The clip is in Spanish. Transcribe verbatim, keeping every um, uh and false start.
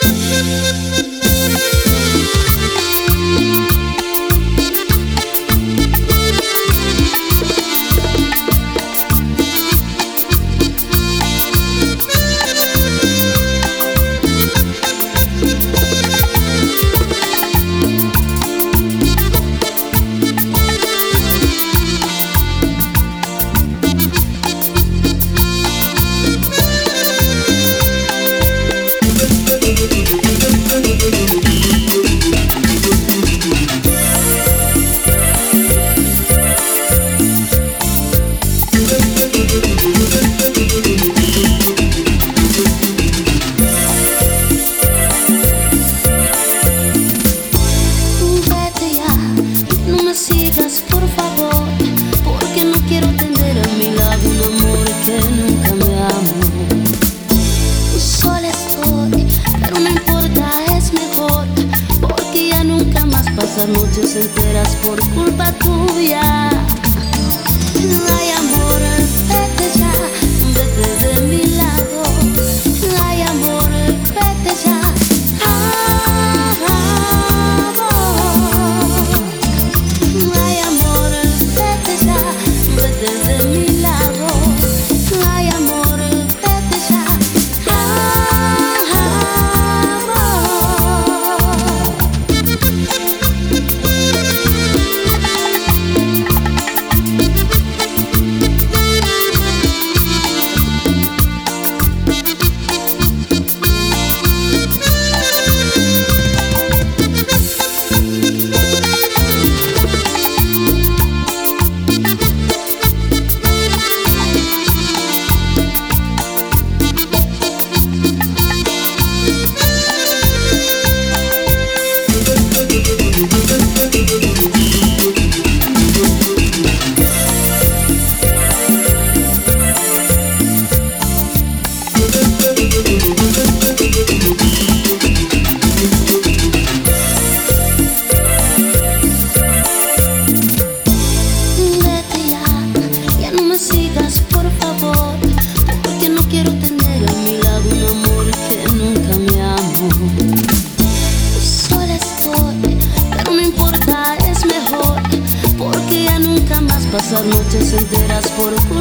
Por favor, porque no quiero tener a mi lado un amor que nunca me amó. Sola estoy, pero no importa, es mejor, porque ya nunca más pasar noches enteras por culpa tuya. Ay, amor, vete ya, vete de mi lado. Ay, amor, vete ya. Por favor, porque no quiero tener a mi lado un amor que nunca me amó. Sola estoy, pero no importa, es mejor, porque ya nunca más pasar noches enteras por